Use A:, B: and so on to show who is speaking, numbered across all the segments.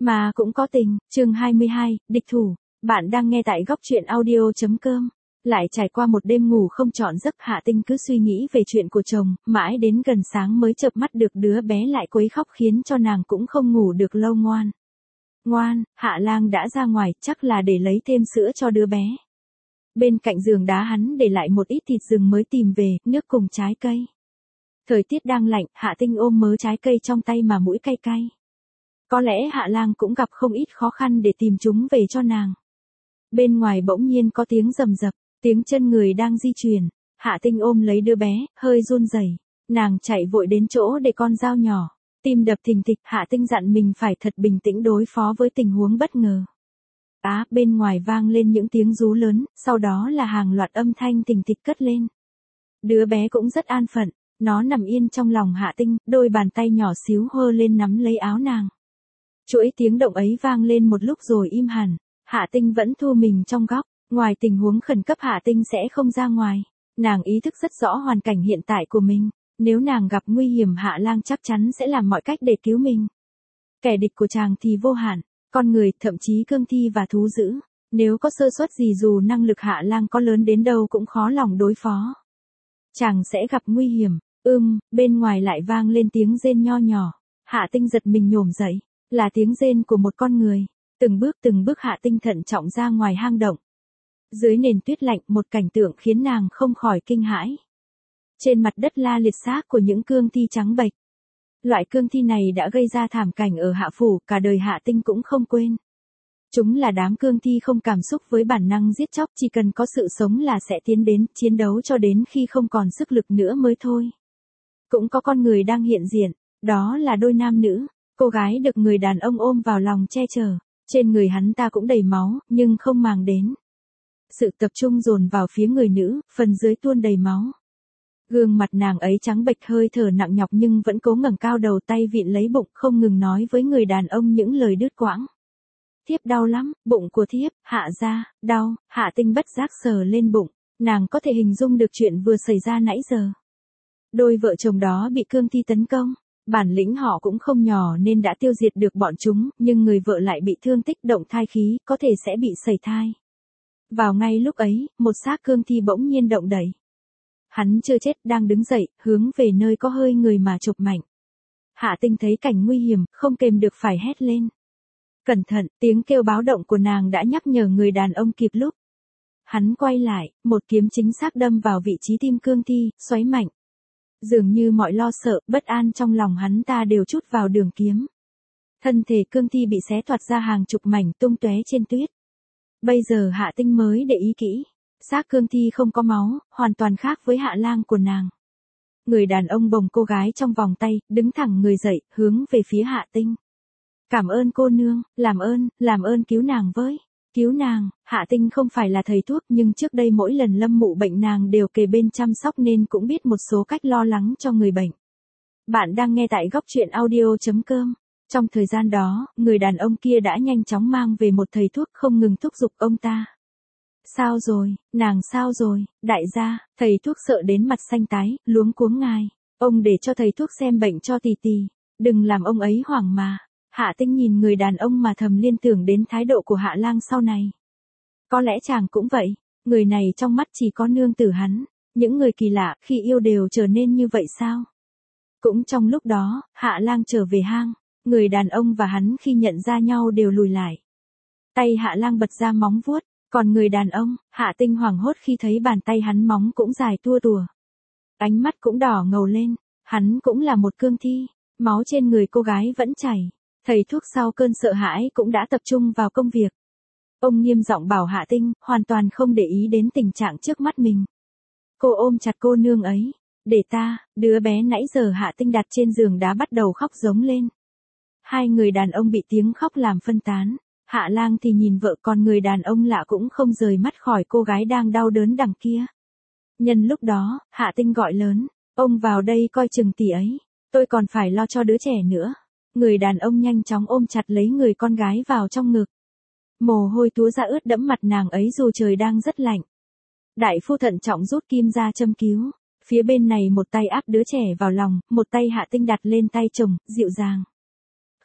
A: Mà cũng có tình, chương 22, địch thủ. Bạn đang nghe tại góc truyện audio.com. Lại trải qua một đêm ngủ không trọn giấc, Hạ Tinh cứ suy nghĩ về chuyện của chồng, mãi đến gần sáng mới chợp mắt được đứa bé lại quấy khóc khiến cho nàng cũng không ngủ được lâu. Ngoan. Ngoan, Hạ Lang đã ra ngoài, chắc là để lấy thêm sữa cho đứa bé. Bên cạnh giường đá hắn để lại một ít thịt rừng mới tìm về, nước cùng trái cây. Thời tiết đang lạnh, Hạ Tinh ôm mớ trái cây trong tay mà mũi cay cay. Có lẽ Hạ Lang cũng gặp không ít khó khăn để tìm chúng về cho nàng. Bên ngoài bỗng nhiên có tiếng rầm rập, tiếng chân người đang di chuyển. Hạ Tinh ôm lấy đứa bé, hơi run rẩy. Nàng chạy vội đến chỗ để con dao nhỏ. Tim đập thình thịch, Hạ Tinh dặn mình phải thật bình tĩnh đối phó với tình huống bất ngờ. Bên ngoài vang lên những tiếng rú lớn, sau đó là hàng loạt âm thanh thình thịch cất lên. Đứa bé cũng rất an phận, nó nằm yên trong lòng Hạ Tinh, đôi bàn tay nhỏ xíu hơ lên nắm lấy áo nàng. Chuỗi tiếng động ấy vang lên một lúc rồi im hẳn, Hạ Tinh vẫn thu mình trong góc, ngoài tình huống khẩn cấp Hạ Tinh sẽ không ra ngoài. Nàng ý thức rất rõ hoàn cảnh hiện tại của mình, nếu nàng gặp nguy hiểm Hạ Lang chắc chắn sẽ làm mọi cách để cứu mình. Kẻ địch của chàng thì vô hạn, con người, thậm chí cương thi và thú dữ, nếu có sơ suất gì dù năng lực Hạ Lang có lớn đến đâu cũng khó lòng đối phó. Chàng sẽ gặp nguy hiểm. Bên ngoài lại vang lên tiếng rên nho nhỏ. Hạ Tinh giật mình nhổm dậy, là tiếng rên của một con người. Từng bước Hạ Tinh thận trọng ra ngoài hang động. Dưới nền tuyết lạnh, một cảnh tượng khiến nàng không khỏi kinh hãi. Trên mặt đất la liệt xác của những cương thi trắng bệch. Loại cương thi này đã gây ra thảm cảnh ở Hạ Phủ, cả đời Hạ Tinh cũng không quên. Chúng là đám cương thi không cảm xúc với bản năng giết chóc, chỉ cần có sự sống là sẽ tiến đến, chiến đấu cho đến khi không còn sức lực nữa mới thôi. Cũng có con người đang hiện diện, đó là đôi nam nữ, cô gái được người đàn ông ôm vào lòng che chở, trên người hắn ta cũng đầy máu, nhưng không màng đến. Sự tập trung dồn vào phía người nữ, phần dưới tuôn đầy máu. Gương mặt nàng ấy trắng bệch, hơi thở nặng nhọc nhưng vẫn cố ngẩng cao đầu, tay vịn lấy bụng, không ngừng nói với người đàn ông những lời đứt quãng. Thiếp đau lắm, bụng của thiếp, Hạ ra, đau. Hạ Tinh bất giác sờ lên bụng, nàng có thể hình dung được chuyện vừa xảy ra nãy giờ. Đôi vợ chồng đó bị cương thi tấn công, bản lĩnh họ cũng không nhỏ nên đã tiêu diệt được bọn chúng, nhưng người vợ lại bị thương tích động thai khí, có thể sẽ bị sẩy thai. Vào ngay lúc ấy, một xác cương thi bỗng nhiên động đẩy. Hắn chưa chết, đang đứng dậy, hướng về nơi có hơi người mà chụp mạnh. Hạ Tinh thấy cảnh nguy hiểm, không kềm được phải hét lên. Cẩn thận, tiếng kêu báo động của nàng đã nhắc nhở người đàn ông kịp lúc. Hắn quay lại, một kiếm chính xác đâm vào vị trí tim cương thi, xoáy mạnh. Dường như mọi lo sợ, bất an trong lòng hắn ta đều trút vào đường kiếm. Thân thể cương thi bị xé toạc ra hàng chục mảnh tung tóe trên tuyết. Bây giờ Hạ Tinh mới để ý kỹ, xác cương thi không có máu, hoàn toàn khác với Hạ Lang của nàng. Người đàn ông bồng cô gái trong vòng tay, đứng thẳng người dậy, hướng về phía Hạ Tinh. Cảm ơn cô nương, làm ơn cứu nàng với. Cứu nàng. Hạ Tinh không phải là thầy thuốc nhưng trước đây mỗi lần Lâm Mụ bệnh nàng đều kề bên chăm sóc nên cũng biết một số cách lo lắng cho người bệnh. Bạn đang nghe tại góc truyện audio.com. Trong thời gian đó, người đàn ông kia đã nhanh chóng mang về một thầy thuốc, không ngừng thúc giục ông ta. Sao rồi, nàng sao rồi, đại gia? Thầy thuốc sợ đến mặt xanh tái, luống cuống ngài. Ông để cho thầy thuốc xem bệnh cho tì tì. Đừng làm ông ấy hoảng mà. Hạ Tinh nhìn người đàn ông mà thầm liên tưởng đến thái độ của Hạ Lang sau này. Có lẽ chàng cũng vậy, người này trong mắt chỉ có nương tử hắn, những người kỳ lạ khi yêu đều trở nên như vậy sao? Cũng trong lúc đó, Hạ Lang trở về hang, người đàn ông và hắn khi nhận ra nhau đều lùi lại. Tay Hạ Lang bật ra móng vuốt, còn người đàn ông, Hạ Tinh hoảng hốt khi thấy bàn tay hắn móng cũng dài tua tùa. Ánh mắt cũng đỏ ngầu lên, hắn cũng là một cương thi, máu trên người cô gái vẫn chảy. Thầy thuốc sau cơn sợ hãi cũng đã tập trung vào công việc. Ông nghiêm giọng bảo Hạ Tinh, hoàn toàn không để ý đến tình trạng trước mắt mình. Cô ôm chặt cô nương ấy. Để ta, đứa bé nãy giờ Hạ Tinh đặt trên giường đá bắt đầu khóc giống lên. Hai người đàn ông bị tiếng khóc làm phân tán. Hạ Lang thì nhìn vợ, còn người đàn ông lạ cũng không rời mắt khỏi cô gái đang đau đớn đằng kia. Nhân lúc đó, Hạ Tinh gọi lớn, ông vào đây coi chừng tỷ ấy. Tôi còn phải lo cho đứa trẻ nữa. Người đàn ông nhanh chóng ôm chặt lấy người con gái vào trong ngực. Mồ hôi túa ra ướt đẫm mặt nàng ấy dù trời đang rất lạnh. Đại phu thận trọng rút kim ra châm cứu. Phía bên này một tay áp đứa trẻ vào lòng, một tay Hạ Tinh đặt lên tay chồng, dịu dàng.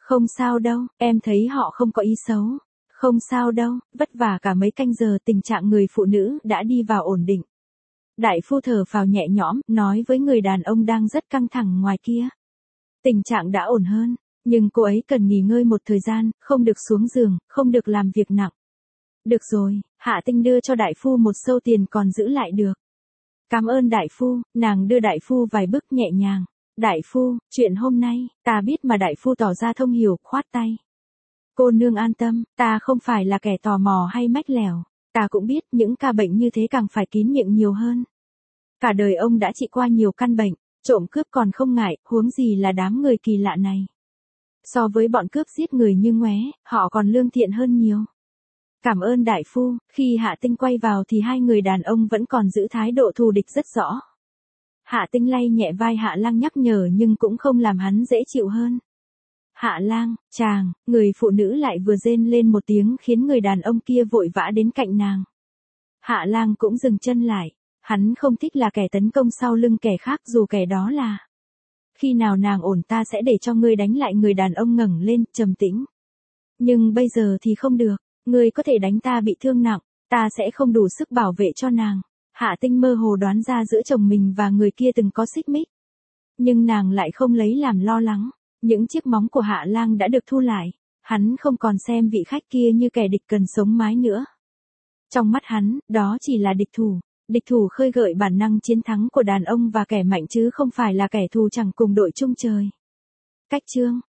A: Không sao đâu, em thấy họ không có ý xấu. Không sao đâu, vất vả cả mấy canh giờ tình trạng người phụ nữ đã đi vào ổn định. Đại phu thở phào nhẹ nhõm, nói với người đàn ông đang rất căng thẳng ngoài kia. Tình trạng đã ổn hơn, nhưng cô ấy cần nghỉ ngơi một thời gian, không được xuống giường, không được làm việc nặng. Được rồi, Hạ Tinh đưa cho đại phu một xâu tiền còn giữ lại được. Cảm ơn đại phu, nàng đưa đại phu vài bước nhẹ nhàng. Đại phu, chuyện hôm nay, ta biết mà. Đại phu tỏ ra thông hiểu, khoát tay. Cô nương an tâm, ta không phải là kẻ tò mò hay mách lẻo. Ta cũng biết những ca bệnh như thế càng phải kín miệng nhiều hơn. Cả đời ông đã trị qua nhiều căn bệnh, trộm cướp còn không ngại, huống gì là đám người kỳ lạ này. So với bọn cướp giết người như ngoé, họ còn lương thiện hơn nhiều. Cảm ơn đại phu, khi Hạ Tinh quay vào thì hai người đàn ông vẫn còn giữ thái độ thù địch rất rõ. Hạ Tinh lay nhẹ vai Hạ Lang nhắc nhở nhưng cũng không làm hắn dễ chịu hơn. Hạ Lang, chàng, người phụ nữ lại vừa rên lên một tiếng khiến người đàn ông kia vội vã đến cạnh nàng. Hạ Lang cũng dừng chân lại, hắn không thích là kẻ tấn công sau lưng kẻ khác dù kẻ đó là. Khi nào nàng ổn ta sẽ để cho ngươi đánh lại. Người đàn ông ngẩng lên, trầm tĩnh. Nhưng bây giờ thì không được, ngươi có thể đánh ta bị thương nặng, ta sẽ không đủ sức bảo vệ cho nàng. Hạ Tinh mơ hồ đoán ra giữa chồng mình và người kia từng có xích mích. Nhưng nàng lại không lấy làm lo lắng. Những chiếc móng của Hạ Lang đã được thu lại. Hắn không còn xem vị khách kia như kẻ địch cần sống mái nữa. Trong mắt hắn, đó chỉ là địch thủ. Địch thủ khơi gợi bản năng chiến thắng của đàn ông và kẻ mạnh chứ không phải là kẻ thù chẳng cùng đội chung trời. Cách chương